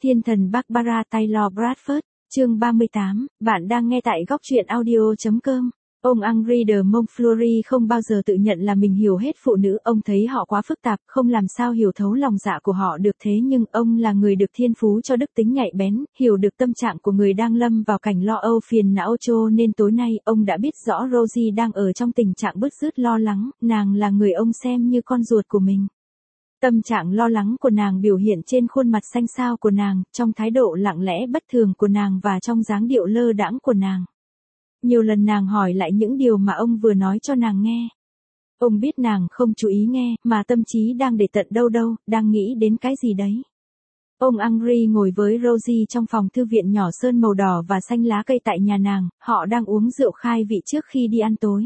Thiên thần Barbara Taylor Bradford, chương 38, bạn đang nghe tại góc truyện audio.com. Ông Henri de Montfleury không bao giờ tự nhận là mình hiểu hết phụ nữ, ông thấy họ quá phức tạp, không làm sao hiểu thấu lòng dạ của họ được, thế nhưng ông là người được thiên phú cho đức tính nhạy bén, hiểu được tâm trạng của người đang lâm vào cảnh lo âu phiền não, cho nên tối nay ông đã biết rõ Rosie đang ở trong tình trạng bứt rứt lo lắng, nàng là người ông xem như con ruột của mình. Tâm trạng lo lắng của nàng biểu hiện trên khuôn mặt xanh xao của nàng, trong thái độ lặng lẽ bất thường của nàng và trong dáng điệu lơ đãng của nàng. Nhiều lần nàng hỏi lại những điều mà ông vừa nói cho nàng nghe. Ông biết nàng không chú ý nghe, mà tâm trí đang để tận đâu đâu, đang nghĩ đến cái gì đấy. Ông Henri ngồi với Rosie trong phòng thư viện nhỏ sơn màu đỏ và xanh lá cây tại nhà nàng, họ đang uống rượu khai vị trước khi đi ăn tối.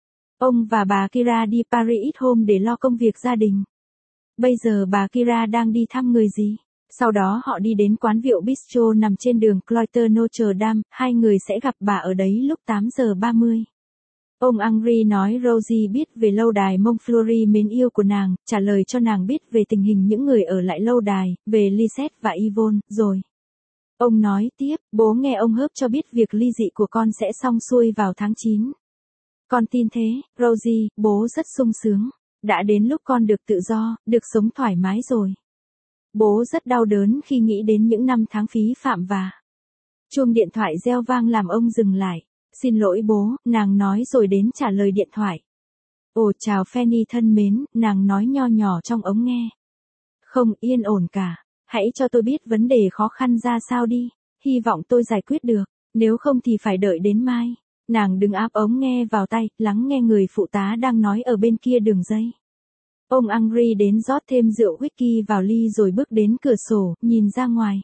Ông và bà Kira đi Paris ít hôm để lo công việc gia đình. Bây giờ bà Kira đang đi thăm người gì? Sau đó họ đi đến quán rượu Bistro nằm trên đường Cloître Notre Dame, hai người sẽ gặp bà ở đấy lúc 8:30. Ông Henri nói Rosie biết về lâu đài Montfleury mến yêu của nàng, trả lời cho nàng biết về tình hình những người ở lại lâu đài, về Lisette và Yvonne, rồi. Ông nói tiếp, bố nghe ông Hớp cho biết việc ly dị của con sẽ xong xuôi vào tháng 9. Con tin thế, Rosie, bố rất sung sướng. Đã đến lúc con được tự do, được sống thoải mái rồi. Bố rất đau đớn khi nghĩ đến những năm tháng phí phạm và... Chuông điện thoại reo vang làm ông dừng lại. Xin lỗi bố, nàng nói rồi đến trả lời điện thoại. Ồ chào Fanny thân mến, nàng nói nho nhỏ trong ống nghe. Không yên ổn cả, hãy cho tôi biết vấn đề khó khăn ra sao đi, hy vọng tôi giải quyết được, nếu không thì phải đợi đến mai. Nàng đứng áp ống nghe vào tay, lắng nghe người phụ tá đang nói ở bên kia đường dây. Ông Henri đến rót thêm rượu whisky vào ly rồi bước đến cửa sổ, nhìn ra ngoài.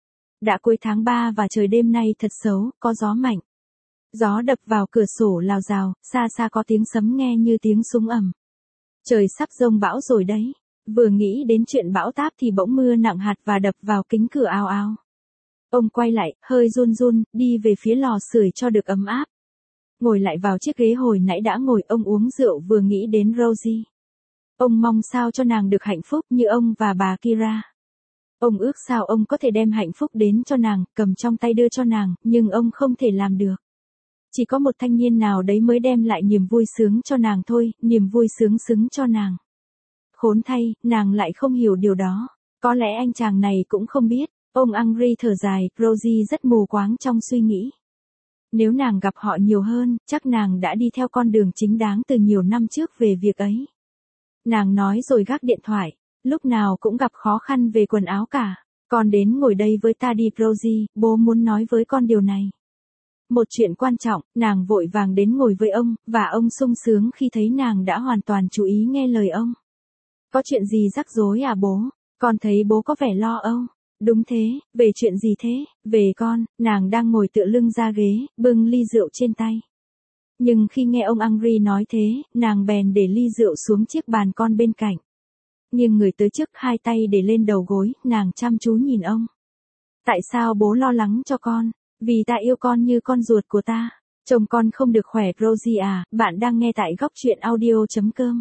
Đã cuối tháng 3 và trời đêm nay thật xấu, có gió mạnh. Gió đập vào cửa sổ lào rào, xa xa có tiếng sấm nghe như tiếng súng ầm. Trời sắp giông bão rồi đấy. Vừa nghĩ đến chuyện bão táp thì bỗng mưa nặng hạt và đập vào kính cửa ào ào. Ông quay lại, hơi run run, đi về phía lò sưởi cho được ấm áp. Ngồi lại vào chiếc ghế hồi nãy đã ngồi, ông uống rượu vừa nghĩ đến Rosie. Ông mong sao cho nàng được hạnh phúc như ông và bà Kira. Ông ước sao ông có thể đem hạnh phúc đến cho nàng, cầm trong tay đưa cho nàng, nhưng ông không thể làm được. Chỉ có một thanh niên nào đấy mới đem lại niềm vui sướng cho nàng thôi, niềm vui sướng xứng cho nàng. Khốn thay, nàng lại không hiểu điều đó. Có lẽ anh chàng này cũng không biết. Ông Henri thở dài, Rosie rất mù quáng trong suy nghĩ. Nếu nàng gặp họ nhiều hơn, chắc nàng đã đi theo con đường chính đáng từ nhiều năm trước về việc ấy. Nàng nói rồi gác điện thoại, lúc nào cũng gặp khó khăn về quần áo cả. Con đến ngồi đây với ta đi Rosie, bố muốn nói với con điều này. Một chuyện quan trọng, nàng vội vàng đến ngồi với ông, và ông sung sướng khi thấy nàng đã hoàn toàn chú ý nghe lời ông. Có chuyện gì rắc rối à bố? Con thấy bố có vẻ lo âu. Đúng thế, về chuyện gì thế? Về con, nàng đang ngồi tựa lưng ra ghế, bưng ly rượu trên tay. Nhưng khi nghe ông Henri nói thế, nàng bèn để ly rượu xuống chiếc bàn con bên cạnh. Nhưng người tới trước, hai tay để lên đầu gối, nàng chăm chú nhìn ông. Tại sao bố lo lắng cho con? Vì ta yêu con như con ruột của ta. Chồng con không được khỏe Rosie à, bạn đang nghe tại góc truyện audio.com.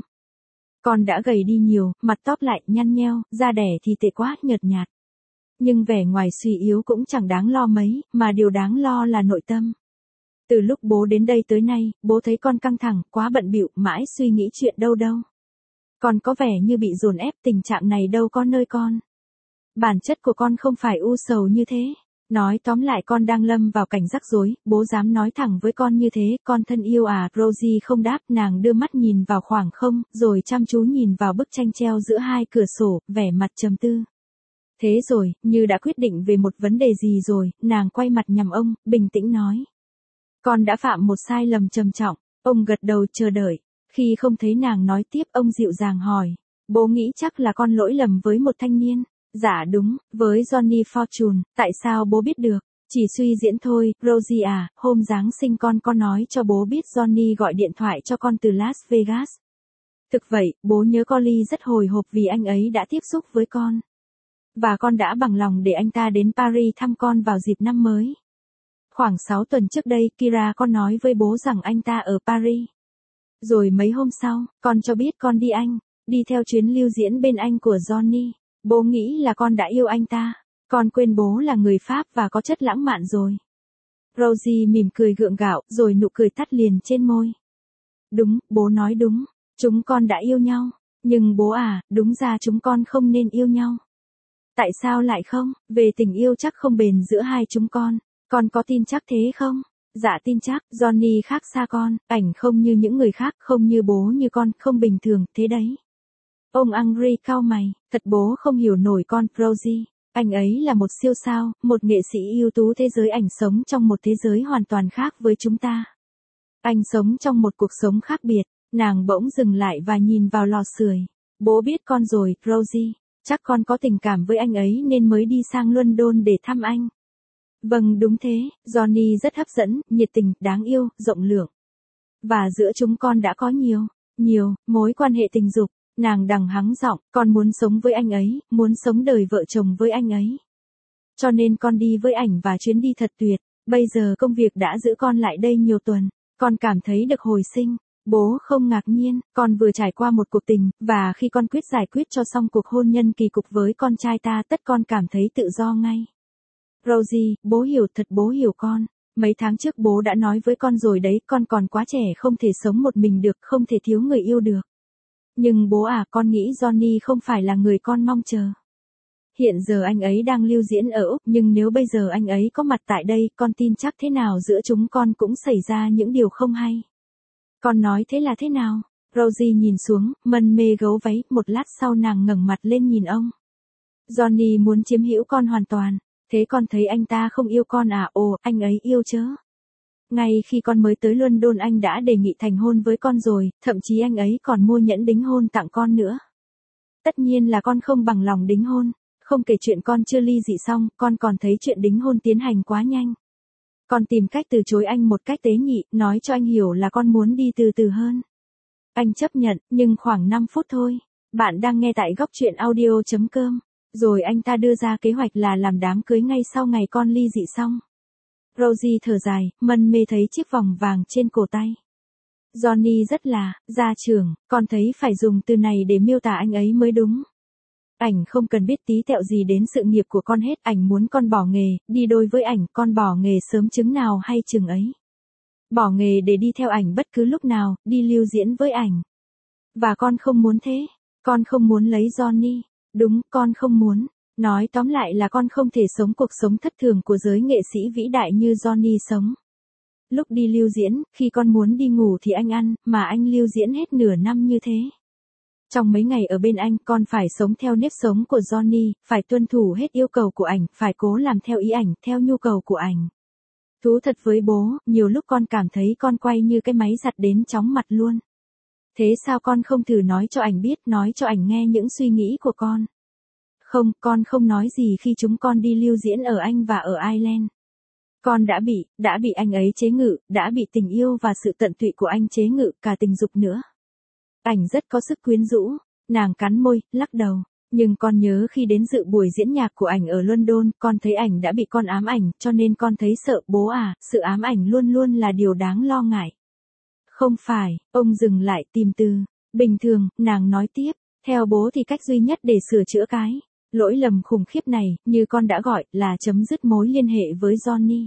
Con đã gầy đi nhiều, mặt tóp lại, nhăn nheo, da đẻ thì tệ quá, nhợt nhạt. Nhưng vẻ ngoài suy yếu cũng chẳng đáng lo mấy, mà điều đáng lo là nội tâm. Từ lúc bố đến đây tới nay, bố thấy con căng thẳng, quá bận bịu, mãi suy nghĩ chuyện đâu đâu. Con có vẻ như bị dồn ép, tình trạng này đâu có nơi con. Bản chất của con không phải u sầu như thế. Nói tóm lại con đang lâm vào cảnh rắc rối, bố dám nói thẳng với con như thế, con thân yêu à, Rosie không đáp, nàng đưa mắt nhìn vào khoảng không, rồi chăm chú nhìn vào bức tranh treo giữa hai cửa sổ, vẻ mặt trầm tư. Thế rồi, như đã quyết định về một vấn đề gì rồi, nàng quay mặt nhằm ông, bình tĩnh nói. Con đã phạm một sai lầm trầm trọng, ông gật đầu chờ đợi. Khi không thấy nàng nói tiếp, ông dịu dàng hỏi. Bố nghĩ chắc là con lỗi lầm với một thanh niên. Dạ đúng, với Johnny Fortune, tại sao bố biết được? Chỉ suy diễn thôi, Rosie à, hôm Giáng sinh con có nói cho bố biết Johnny gọi điện thoại cho con từ Las Vegas. Thực vậy, bố nhớ Collie rất hồi hộp vì anh ấy đã tiếp xúc với con. Và con đã bằng lòng để anh ta đến Paris thăm con vào dịp năm mới. Khoảng 6 tuần trước đây, Kira con nói với bố rằng anh ta ở Paris. Rồi mấy hôm sau, con cho biết con đi Anh, đi theo chuyến lưu diễn bên Anh của Johnny. Bố nghĩ là con đã yêu anh ta. Con quên bố là người Pháp và có chất lãng mạn rồi. Rosie mỉm cười gượng gạo, rồi nụ cười tắt liền trên môi. Đúng, bố nói đúng. Chúng con đã yêu nhau. Nhưng bố à, đúng ra chúng con không nên yêu nhau. Tại sao lại không? Về tình yêu chắc không bền giữa hai chúng con có tin chắc thế không? Dạ tin chắc, Johnny khác xa con, ảnh không như những người khác, không như bố như con, không bình thường, thế đấy. Ông Henry cau mày, thật bố không hiểu nổi con, Rosie. Anh ấy là một siêu sao, một nghệ sĩ ưu tú thế giới ảnh sống trong một thế giới hoàn toàn khác với chúng ta. Anh sống trong một cuộc sống khác biệt, nàng bỗng dừng lại và nhìn vào lò sưởi. Bố biết con rồi, Rosie. Chắc con có tình cảm với anh ấy nên mới đi sang London để thăm anh. Vâng đúng thế, Johnny rất hấp dẫn, nhiệt tình, đáng yêu, rộng lượng. Và giữa chúng con đã có nhiều mối quan hệ tình dục. Nàng đằng hắng giọng, con muốn sống với anh ấy, muốn sống đời vợ chồng với anh ấy. Cho nên con đi với ảnh và chuyến đi thật tuyệt. Bây giờ công việc đã giữ con lại đây nhiều tuần. Con cảm thấy được hồi sinh. Bố không ngạc nhiên, con vừa trải qua một cuộc tình, và khi con quyết giải quyết cho xong cuộc hôn nhân kỳ cục với con trai ta, tất con cảm thấy tự do ngay. Rosie, bố hiểu, thật bố hiểu con. Mấy tháng trước bố đã nói với con rồi đấy, con còn quá trẻ không thể sống một mình được, không thể thiếu người yêu được. Nhưng bố à, con nghĩ Johnny không phải là người con mong chờ. Hiện giờ anh ấy đang lưu diễn ở Úc, nhưng nếu bây giờ anh ấy có mặt tại đây, con tin chắc thế nào giữa chúng con cũng xảy ra những điều không hay. Con nói thế là thế nào? Rosie nhìn xuống, mân mê gấu váy, một lát sau nàng ngẩng mặt lên nhìn ông. Johnny muốn chiếm hữu con hoàn toàn. Thế con thấy anh ta không yêu con à? Ồ, anh ấy yêu chớ. Ngay khi con mới tới London anh đã đề nghị thành hôn với con rồi, thậm chí anh ấy còn mua nhẫn đính hôn tặng con nữa. Tất nhiên là con không bằng lòng đính hôn, không kể chuyện con chưa ly dị xong, con còn thấy chuyện đính hôn tiến hành quá nhanh. Con tìm cách từ chối anh một cách tế nhị, nói cho anh hiểu là con muốn đi từ từ hơn. Anh chấp nhận, nhưng khoảng 5 phút thôi. Bạn đang nghe tại góc truyện audio.com. Rồi anh ta đưa ra kế hoạch là làm đám cưới ngay sau ngày con ly dị xong. Rosie thở dài, mân mê thấy chiếc vòng vàng trên cổ tay. Johnny rất là, gia trưởng, con thấy phải dùng từ này để miêu tả anh ấy mới đúng. Ảnh không cần biết tí tẹo gì đến sự nghiệp của con hết, ảnh muốn con bỏ nghề, đi đôi với ảnh, con bỏ nghề sớm chừng nào hay chừng ấy. Bỏ nghề để đi theo ảnh bất cứ lúc nào, đi lưu diễn với ảnh. Và con không muốn thế, con không muốn lấy Johnny. Đúng, con không muốn. Nói tóm lại là con không thể sống cuộc sống thất thường của giới nghệ sĩ vĩ đại như Johnny sống. Lúc đi lưu diễn, khi con muốn đi ngủ thì anh ăn, mà anh lưu diễn hết nửa năm như thế. Trong mấy ngày ở bên anh, con phải sống theo nếp sống của Johnny, phải tuân thủ hết yêu cầu của ảnh, phải cố làm theo ý ảnh, theo nhu cầu của ảnh. Thú thật với bố, nhiều lúc con cảm thấy con quay như cái máy giặt đến chóng mặt luôn. Thế sao con không thử nói cho ảnh biết, nói cho ảnh nghe những suy nghĩ của con? Không, con không nói gì khi chúng con đi lưu diễn ở Anh và ở Ireland. Con đã bị anh ấy chế ngự, đã bị tình yêu và sự tận tụy của anh chế ngự, cả tình dục nữa. Ảnh rất có sức quyến rũ, nàng cắn môi, lắc đầu. Nhưng con nhớ khi đến dự buổi diễn nhạc của ảnh ở London, con thấy ảnh đã bị con ám ảnh, cho nên con thấy sợ. Bố à, sự ám ảnh luôn luôn là điều đáng lo ngại. Không phải, ông dừng lại tìm từ. Bình thường, nàng nói tiếp, theo bố thì cách duy nhất để sửa chữa cái lỗi lầm khủng khiếp này, như con đã gọi, là chấm dứt mối liên hệ với Johnny.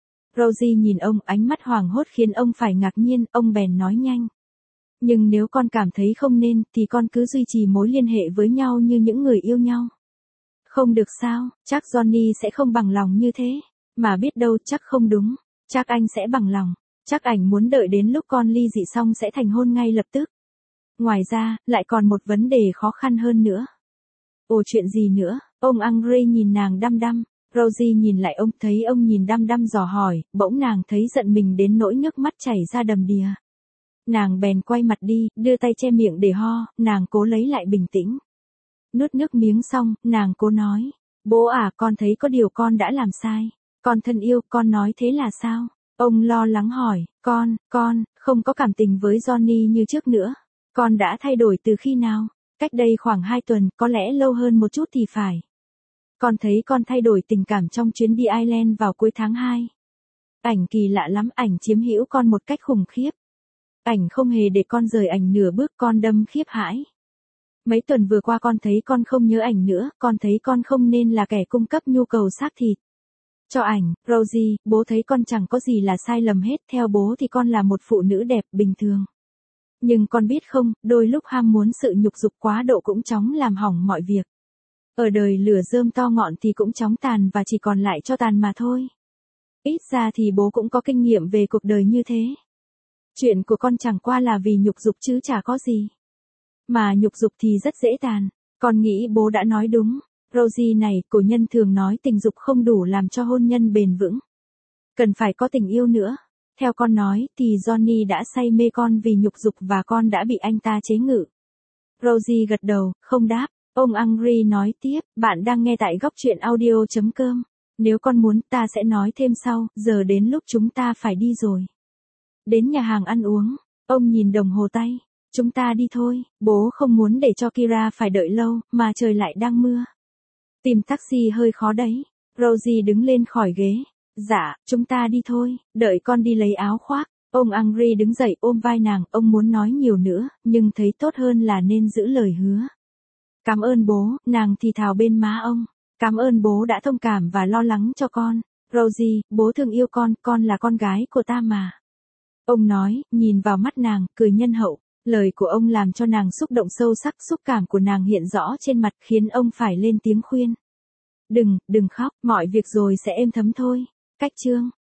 Rosie nhìn ông, ánh mắt hoảng hốt khiến ông phải ngạc nhiên, ông bèn nói nhanh. Nhưng nếu con cảm thấy không nên, thì con cứ duy trì mối liên hệ với nhau như những người yêu nhau. Không được sao, chắc Johnny sẽ không bằng lòng như thế. Mà biết đâu, chắc không đúng. Chắc anh sẽ bằng lòng. Chắc ảnh muốn đợi đến lúc con ly dị xong sẽ thành hôn ngay lập tức. Ngoài ra, lại còn một vấn đề khó khăn hơn nữa. Ồ chuyện gì nữa? Ông Henry nhìn nàng đăm đăm. Rosie nhìn lại ông, thấy ông nhìn đăm đăm dò hỏi, bỗng nàng thấy giận mình đến nỗi nước mắt chảy ra đầm đìa. Nàng bèn quay mặt đi, đưa tay che miệng để ho, nàng cố lấy lại bình tĩnh. Nuốt nước miếng xong, nàng cố nói. Bố à, con thấy có điều con đã làm sai. Con thân yêu, con nói thế là sao? Ông lo lắng hỏi, con, không có cảm tình với Johnny như trước nữa. Con đã thay đổi từ khi nào? Cách đây khoảng 2 tuần, có lẽ lâu hơn một chút thì phải. Con thấy con thay đổi tình cảm trong chuyến đi Ireland vào cuối tháng 2. Ảnh kỳ lạ lắm, ảnh chiếm hữu con một cách khủng khiếp. Ảnh không hề để con rời ảnh nửa bước, con đâm khiếp hãi. Mấy tuần vừa qua con thấy con không nhớ ảnh nữa, con thấy con không nên là kẻ cung cấp nhu cầu xác thịt cho ảnh. Rosie, bố thấy con chẳng có gì là sai lầm hết, theo bố thì con là một phụ nữ đẹp, bình thường. Nhưng con biết không, đôi lúc ham muốn sự nhục dục quá độ cũng chóng làm hỏng mọi việc. Ở đời lửa rơm to ngọn thì cũng chóng tàn và chỉ còn lại cho tàn mà thôi. Ít ra thì bố cũng có kinh nghiệm về cuộc đời như thế. Chuyện của con chẳng qua là vì nhục dục chứ chả có gì. Mà nhục dục thì rất dễ tàn. Con nghĩ bố đã nói đúng. Rosie này, cổ nhân thường nói tình dục không đủ làm cho hôn nhân bền vững. Cần phải có tình yêu nữa. Theo con nói thì Johnny đã say mê con vì nhục dục và con đã bị anh ta chế ngự. Rosie gật đầu, không đáp. Ông Angry nói tiếp, bạn đang nghe tại góc truyện audio.com. Nếu con muốn ta sẽ nói thêm sau, giờ đến lúc chúng ta phải đi rồi. Đến nhà hàng ăn uống, ông nhìn đồng hồ tay. Chúng ta đi thôi, bố không muốn để cho Kira phải đợi lâu, mà trời lại đang mưa. Tìm taxi hơi khó đấy. Rosie đứng lên khỏi ghế. Dạ, chúng ta đi thôi, đợi con đi lấy áo khoác. Ông Angry đứng dậy ôm vai nàng, ông muốn nói nhiều nữa, nhưng thấy tốt hơn là nên giữ lời hứa. Cảm ơn bố, nàng thì thào bên má ông. Cảm ơn bố đã thông cảm và lo lắng cho con. Rosie, bố thương yêu con là con gái của ta mà. Ông nói, nhìn vào mắt nàng, cười nhân hậu. Lời của ông làm cho nàng xúc động sâu sắc, xúc cảm của nàng hiện rõ trên mặt khiến ông phải lên tiếng khuyên. Đừng khóc, mọi việc rồi sẽ êm thấm thôi. Cách chương